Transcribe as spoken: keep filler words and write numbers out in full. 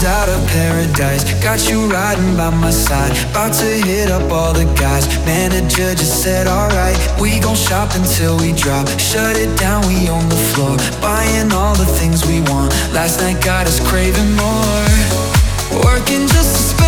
out of paradise, got you riding by my side, about to hit up all the guys. Manager just said alright, we gon' shop until we drop. Shut it down, we on the floor, buying all the things we want. Last night got us craving more, working just to spend